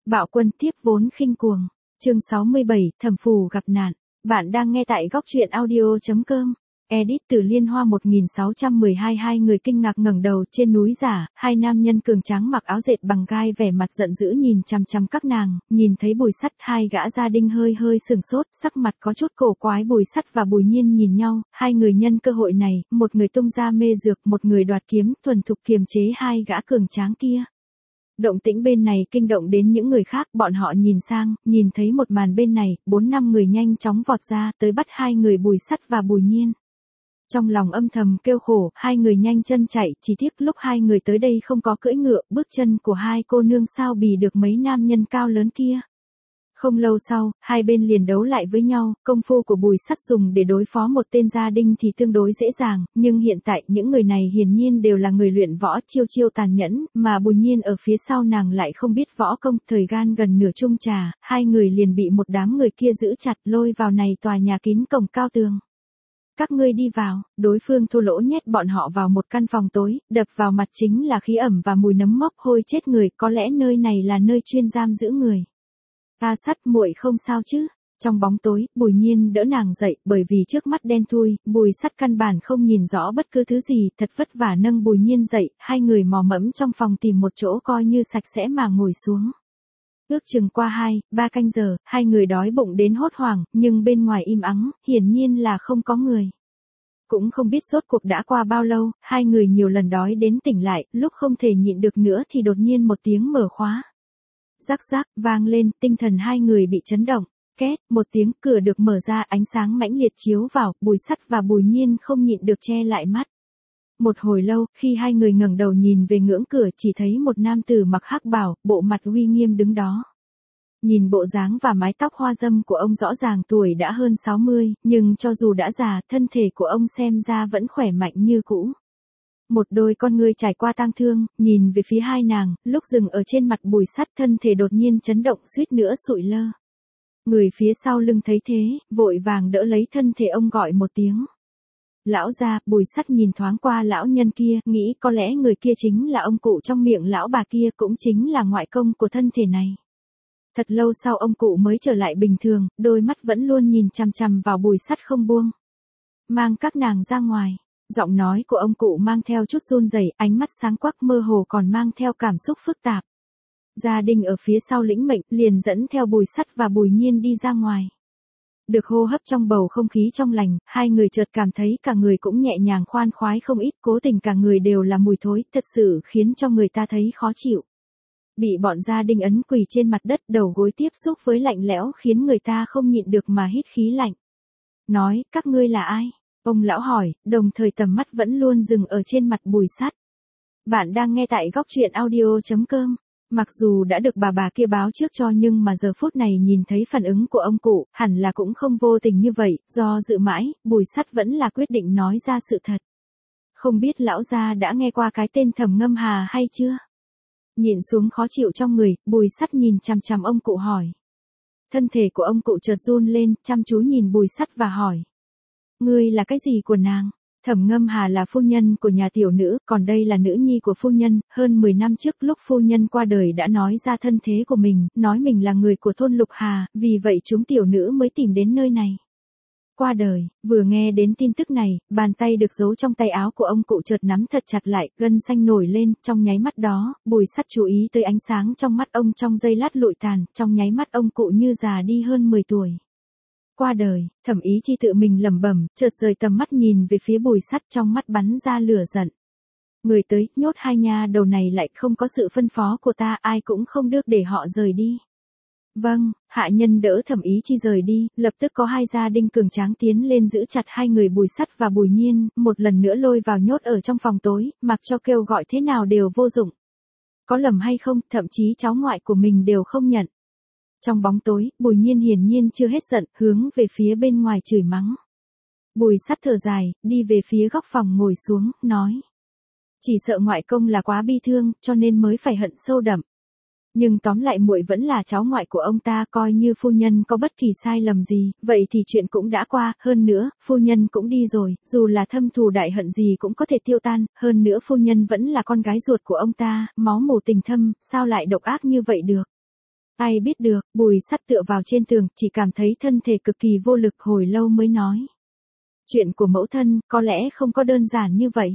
Bạo quân tiếp vốn khinh cuồng. Chương 67, Thẩm Phù gặp nạn. Bạn đang nghe tại góc truyện audio.com. Edit từ Liên Hoa 1612. Hai người kinh ngạc ngẩng đầu. Trên núi giả, hai nam nhân cường tráng mặc áo dệt bằng gai vẻ mặt giận dữ nhìn chằm chằm các nàng, nhìn thấy Bùi Sắt, hai gã gia đình hơi sừng sốt, sắc mặt có chút cổ quái. Bùi Sắt và Bùi Nhiên nhìn nhau, hai người nhân cơ hội này, một người tung ra mê dược, một người đoạt kiếm, thuần thục kiềm chế hai gã cường tráng kia. Động tĩnh bên này kinh động đến những người khác, bọn họ nhìn sang, nhìn thấy một màn bên này, 4-5 người nhanh chóng vọt ra, tới bắt hai người Bùi Sắt và Bùi Nhiên. Trong lòng âm thầm kêu khổ, hai người nhanh chân chạy, chỉ tiếc lúc hai người tới đây không có cưỡi ngựa, bước chân của hai cô nương sao bì được mấy nam nhân cao lớn kia. Không lâu sau, hai bên liền đấu lại với nhau, công phu của Bùi Sắt dùng để đối phó một tên gia đình thì tương đối dễ dàng, nhưng hiện tại những người này hiển nhiên đều là người luyện võ chiêu tàn nhẫn, mà Bùi Nhiên ở phía sau nàng lại không biết võ công, thời gian gần nửa chung trà, hai người liền bị một đám người kia giữ chặt lôi vào này tòa nhà kín cổng cao tường. Các ngươi đi vào, đối phương thô lỗ nhét bọn họ vào một căn phòng tối, đập vào mặt chính là khí ẩm và mùi nấm mốc hôi chết người, có lẽ nơi này là nơi chuyên giam giữ người. A Sắt, muội không sao chứ? Trong bóng tối, Bùi Nhiên đỡ nàng dậy, bởi vì trước mắt đen thui, Bùi Sắt căn bản không nhìn rõ bất cứ thứ gì, thật vất vả nâng Bùi Nhiên dậy, hai người mò mẫm trong phòng tìm một chỗ coi như sạch sẽ mà ngồi xuống. Ước chừng qua 2-3 canh giờ, hai người đói bụng đến hốt hoảng, nhưng bên ngoài im ắng, hiển nhiên là không có người. Cũng không biết rốt cuộc đã qua bao lâu, hai người nhiều lần đói đến tỉnh lại, lúc không thể nhịn được nữa thì đột nhiên một tiếng mở khóa. Rắc rắc, vang lên, tinh thần hai người bị chấn động. Két, một tiếng, cửa được mở ra, ánh sáng mãnh liệt chiếu vào, Bùi Sắt và Bùi Nhiên không nhịn được che lại mắt. Một hồi lâu, khi hai người ngẩng đầu nhìn về ngưỡng cửa, chỉ thấy một nam tử mặc hắc bào, bộ mặt uy nghiêm đứng đó. Nhìn bộ dáng và mái tóc hoa dâm của ông rõ ràng tuổi đã hơn 60, nhưng cho dù đã già, thân thể của ông xem ra vẫn khỏe mạnh như cũ. Một đôi con ngươi trải qua tang thương, nhìn về phía hai nàng, lúc dừng ở trên mặt Bùi Sắt, thân thể đột nhiên chấn động suýt nữa sụi lơ. Người phía sau lưng thấy thế, vội vàng đỡ lấy thân thể ông gọi một tiếng. Lão gia. Bùi Sắt nhìn thoáng qua lão nhân kia, nghĩ có lẽ người kia chính là ông cụ trong miệng lão bà kia, cũng chính là ngoại công của thân thể này. Thật lâu sau ông cụ mới trở lại bình thường, đôi mắt vẫn luôn nhìn chằm chằm vào Bùi Sắt không buông. Mang các nàng ra ngoài. Giọng nói của ông cụ mang theo chút run rẩy, ánh mắt sáng quắc mơ hồ còn mang theo cảm xúc phức tạp. Gia đình ở phía sau lĩnh mệnh, liền dẫn theo Bùi Sắt và Bùi Nhiên đi ra ngoài. Được hô hấp trong bầu không khí trong lành, hai người chợt cảm thấy cả người cũng nhẹ nhàng khoan khoái không ít, cố tình cả người đều là mùi thối, thật sự khiến cho người ta thấy khó chịu. Bị bọn gia đình ấn quỳ trên mặt đất, đầu gối tiếp xúc với lạnh lẽo khiến người ta không nhịn được mà hít khí lạnh. Nói, các ngươi là ai? Ông lão hỏi, đồng thời tầm mắt vẫn luôn dừng ở trên mặt Bùi Sắt. Bạn đang nghe tại góc truyện audio.com. Mặc dù đã được bà kia báo trước cho nhưng mà giờ phút này nhìn thấy phản ứng của ông cụ, hẳn là cũng không vô tình như vậy, do dự mãi, Bùi Sắt vẫn là quyết định nói ra sự thật. Không biết lão gia đã nghe qua cái tên Thẩm Ngâm Hà hay chưa? Nhìn xuống khó chịu trong người, Bùi Sắt nhìn chằm chằm ông cụ hỏi. Thân thể của ông cụ chợt run lên, chăm chú nhìn Bùi Sắt và hỏi. Ngươi là cái gì của nàng? Thẩm Ngâm Hà là phu nhân của nhà tiểu nữ, còn đây là nữ nhi của phu nhân, hơn 10 năm trước lúc phu nhân qua đời đã nói ra thân thế của mình, nói mình là người của thôn Lục Hà, vì vậy chúng tiểu nữ mới tìm đến nơi này. Qua đời, vừa nghe đến tin tức này, bàn tay được giấu trong tay áo của ông cụ chợt nắm thật chặt lại, gân xanh nổi lên, trong nháy mắt đó, Bùi Sắt chú ý tới ánh sáng trong mắt ông trong giây lát lụi tàn, trong nháy mắt ông cụ như già đi hơn 10 tuổi. Qua đời, Thẩm Ý Chi tự mình lẩm bẩm, chợt rời tầm mắt nhìn về phía Bùi Sắt, trong mắt bắn ra lửa giận. Người tới, nhốt hai nha đầu này lại không có sự phân phó của ta, ai cũng không được để họ rời đi. Vâng, hạ nhân đỡ Thẩm Ý Chi rời đi, lập tức có hai gia đình cường tráng tiến lên giữ chặt hai người Bùi Sắt và Bùi Nhiên, một lần nữa lôi vào nhốt ở trong phòng tối, mặc cho kêu gọi thế nào đều vô dụng. Có lầm hay không, thậm chí cháu ngoại của mình đều không nhận. Trong bóng tối, Bùi Nhiên hiển nhiên chưa hết giận, hướng về phía bên ngoài chửi mắng. Bùi Sắt thở dài, đi về phía góc phòng ngồi xuống, nói. Chỉ sợ ngoại công là quá bi thương, cho nên mới phải hận sâu đậm. Nhưng tóm lại muội vẫn là cháu ngoại của ông ta, coi như phu nhân có bất kỳ sai lầm gì, vậy thì chuyện cũng đã qua, hơn nữa, phu nhân cũng đi rồi, dù là thâm thù đại hận gì cũng có thể tiêu tan, hơn nữa phu nhân vẫn là con gái ruột của ông ta, máu mủ tình thâm, sao lại độc ác như vậy được. Ai biết được, Bùi Sắt tựa vào trên tường, chỉ cảm thấy thân thể cực kỳ vô lực, hồi lâu mới nói. Chuyện của mẫu thân, có lẽ không có đơn giản như vậy.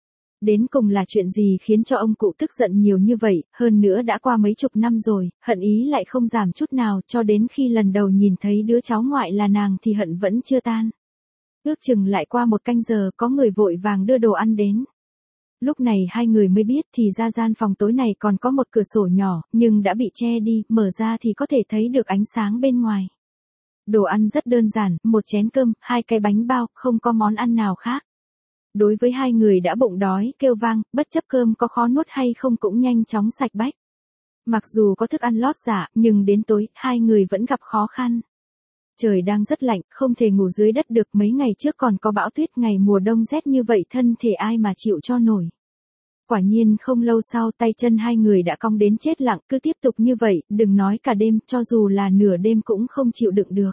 Đến cùng là chuyện gì khiến cho ông cụ tức giận nhiều như vậy, hơn nữa đã qua mấy chục năm rồi, hận ý lại không giảm chút nào, cho đến khi lần đầu nhìn thấy đứa cháu ngoại là nàng thì hận vẫn chưa tan. Ước chừng lại qua một canh giờ, có người vội vàng đưa đồ ăn đến. Lúc này hai người mới biết thì ra gian phòng tối này còn có một cửa sổ nhỏ, nhưng đã bị che đi, mở ra thì có thể thấy được ánh sáng bên ngoài. Đồ ăn rất đơn giản, một chén cơm, 2 cái bánh bao, không có món ăn nào khác. Đối với hai người đã bụng đói, kêu vang, bất chấp cơm có khó nuốt hay không cũng nhanh chóng sạch bách. Mặc dù có thức ăn lót dạ, nhưng đến tối, hai người vẫn gặp khó khăn. Trời đang rất lạnh, không thể ngủ dưới đất được, mấy ngày trước còn có bão tuyết, ngày mùa đông rét như vậy thân thể ai mà chịu cho nổi. Quả nhiên không lâu sau tay chân hai người đã cong đến chết lặng, cứ tiếp tục như vậy, đừng nói cả đêm, cho dù là nửa đêm cũng không chịu đựng được.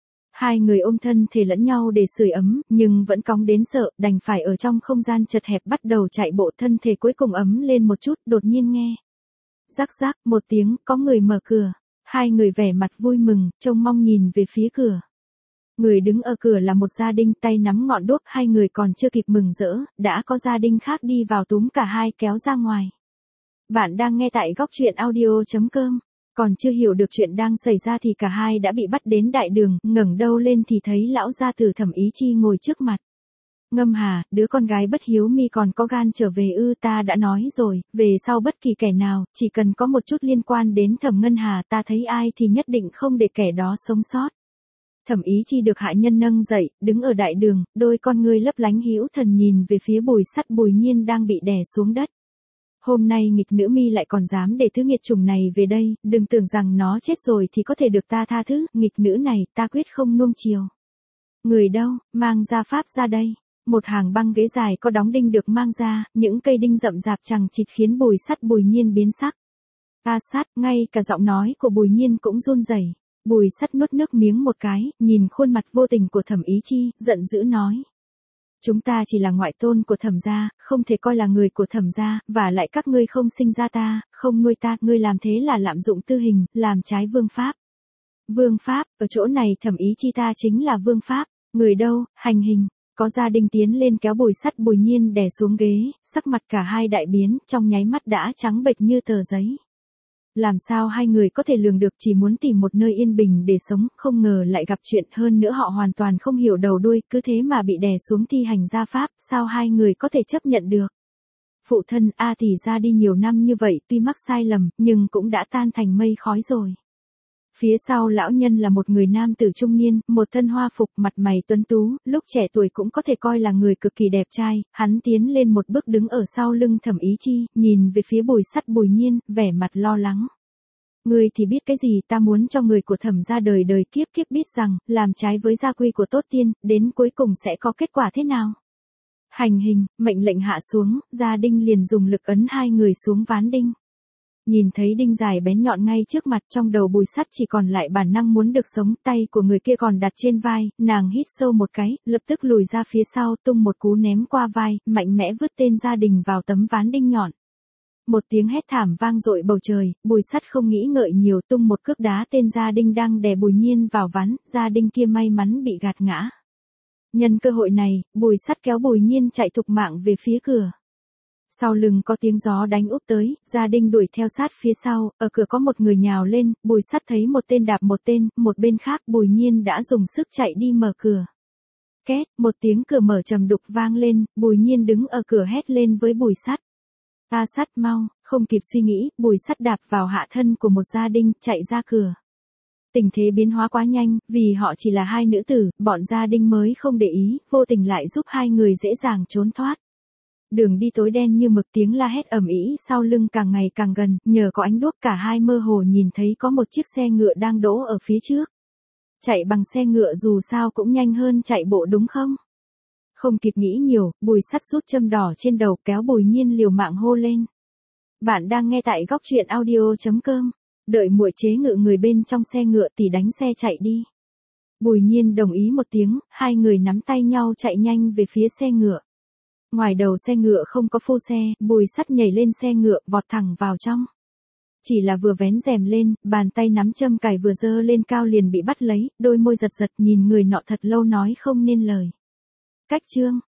Hai người ôm thân thể lẫn nhau để sưởi ấm, nhưng vẫn cóng đến sợ, đành phải ở trong không gian chật hẹp bắt đầu chạy bộ, thân thể cuối cùng ấm lên một chút, đột nhiên nghe. Rắc rắc, một tiếng, có người mở cửa. Hai người vẻ mặt vui mừng, trông mong nhìn về phía cửa. Người đứng ở cửa là một gia đình, tay nắm ngọn đuốc, hai người còn chưa kịp mừng rỡ, đã có gia đình khác đi vào túm cả hai kéo ra ngoài. Bạn đang nghe tại góc truyện audio.com. Còn chưa hiểu được chuyện đang xảy ra thì cả hai đã bị bắt đến đại đường, ngẩng đầu lên thì thấy lão gia tử Thẩm Ý Chi ngồi trước mặt. Ngâm Hà, đứa con gái bất hiếu mi còn có gan trở về ư? Ta đã nói rồi, về sau bất kỳ kẻ nào, chỉ cần có một chút liên quan đến Thẩm Ngân Hà, ta thấy ai thì nhất định không để kẻ đó sống sót. Thẩm Ý Chi được hạ nhân nâng dậy, đứng ở đại đường, đôi con ngươi lấp lánh hữu thần nhìn về phía Bùi Sắt. Bùi Nhiên đang bị đè xuống đất. Hôm nay nghịch nữ mi lại còn dám để thứ nghiệt chủng này về đây, đừng tưởng rằng nó chết rồi thì có thể được ta tha thứ, nghịch nữ này ta quyết không nuông chiều. Người đâu, mang gia pháp ra đây. Một hàng băng ghế dài có đóng đinh được mang ra, những cây đinh rậm rạp chằng chịt khiến Bùi Nhiên biến sắc. A Sát, ngay cả giọng nói của Bùi Nhiên cũng run rẩy. Bùi Sắt nuốt nước miếng một cái, nhìn khuôn mặt vô tình của Thẩm Ý Chi, giận dữ nói. Chúng ta chỉ là ngoại tôn của Thẩm gia, không thể coi là người của Thẩm gia, và lại các ngươi không sinh ra ta, không nuôi ta, ngươi làm thế là lạm dụng tư hình, làm trái vương pháp. Vương pháp, ở chỗ này Thẩm Ý Chi ta chính là vương pháp, người đâu, hành hình. Có gia đình tiến lên kéo Bùi Sắt. Bùi Nhiên đè xuống ghế, sắc mặt cả hai đại biến, trong nháy mắt đã trắng bệch như tờ giấy. Làm sao hai người có thể lường được, chỉ muốn tìm một nơi yên bình để sống, không ngờ lại gặp chuyện, hơn nữa họ hoàn toàn không hiểu đầu đuôi, cứ thế mà bị đè xuống thi hành gia pháp, sao hai người có thể chấp nhận được. Phụ thân, thì ra đi nhiều năm như vậy, tuy mắc sai lầm, nhưng cũng đã tan thành mây khói rồi. Phía sau lão nhân là một người nam tử trung niên, một thân hoa phục, mặt mày tuấn tú, lúc trẻ tuổi cũng có thể coi là người cực kỳ đẹp trai, hắn tiến lên một bước đứng ở sau lưng Thẩm Ý Chi, nhìn về phía Bùi Sắt. Bùi Nhiên, vẻ mặt lo lắng. Ngươi thì biết cái gì, ta muốn cho người của Thẩm gia đời đời kiếp kiếp biết rằng, làm trái với gia quy của tốt tiên, đến cuối cùng sẽ có kết quả thế nào. Hành hình, mệnh lệnh hạ xuống, gia đình liền dùng lực ấn hai người xuống ván đinh. Nhìn thấy đinh dài bén nhọn ngay trước mặt, trong đầu Bùi Sắt chỉ còn lại bản năng muốn được sống, tay của người kia còn đặt trên vai, nàng hít sâu một cái, lập tức lùi ra phía sau, tung một cú ném qua vai, mạnh mẽ vứt tên gia đình vào tấm ván đinh nhọn. Một tiếng hét thảm vang dội bầu trời, Bùi Sắt không nghĩ ngợi nhiều, tung một cước đá tên gia đình đang đè Bùi Nhiên vào ván, gia đình kia may mắn bị gạt ngã. Nhân cơ hội này, Bùi Sắt kéo Bùi Nhiên chạy thục mạng về phía cửa. Sau lưng có tiếng gió đánh úp tới, gia đình đuổi theo sát phía sau, ở cửa có một người nhào lên, Bùi Sắt thấy một tên đạp một tên, một bên khác Bùi Nhiên đã dùng sức chạy đi mở cửa. Két, một tiếng cửa mở trầm đục vang lên, Bùi Nhiên đứng ở cửa hét lên với Bùi Sắt. A Sắt mau, không kịp suy nghĩ, Bùi Sắt đạp vào hạ thân của một gia đình, chạy ra cửa. Tình thế biến hóa quá nhanh, vì họ chỉ là hai nữ tử, bọn gia đình mới không để ý, vô tình lại giúp hai người dễ dàng trốn thoát. Đường đi tối đen như mực, tiếng la hét ầm ĩ sau lưng càng ngày càng gần, nhờ có ánh đuốc cả hai mơ hồ nhìn thấy có một chiếc xe ngựa đang đỗ ở phía trước. Chạy bằng xe ngựa dù sao cũng nhanh hơn chạy bộ đúng không? Không kịp nghĩ nhiều, Bùi Sắt rút châm đỏ trên đầu kéo Bùi Nhiên liều mạng hô lên. Bạn đang nghe tại góc truyện audio.com. Đợi muội chế ngự người bên trong xe ngựa thì đánh xe chạy đi. Bùi Nhiên đồng ý một tiếng, hai người nắm tay nhau chạy nhanh về phía xe ngựa. Ngoài đầu xe ngựa không có phu xe, Bùi Sắt nhảy lên xe ngựa, vọt thẳng vào trong. Chỉ là vừa vén rèm lên, bàn tay nắm châm cài vừa giơ lên cao liền bị bắt lấy, đôi môi giật giật nhìn người nọ thật lâu nói không nên lời. Cách chương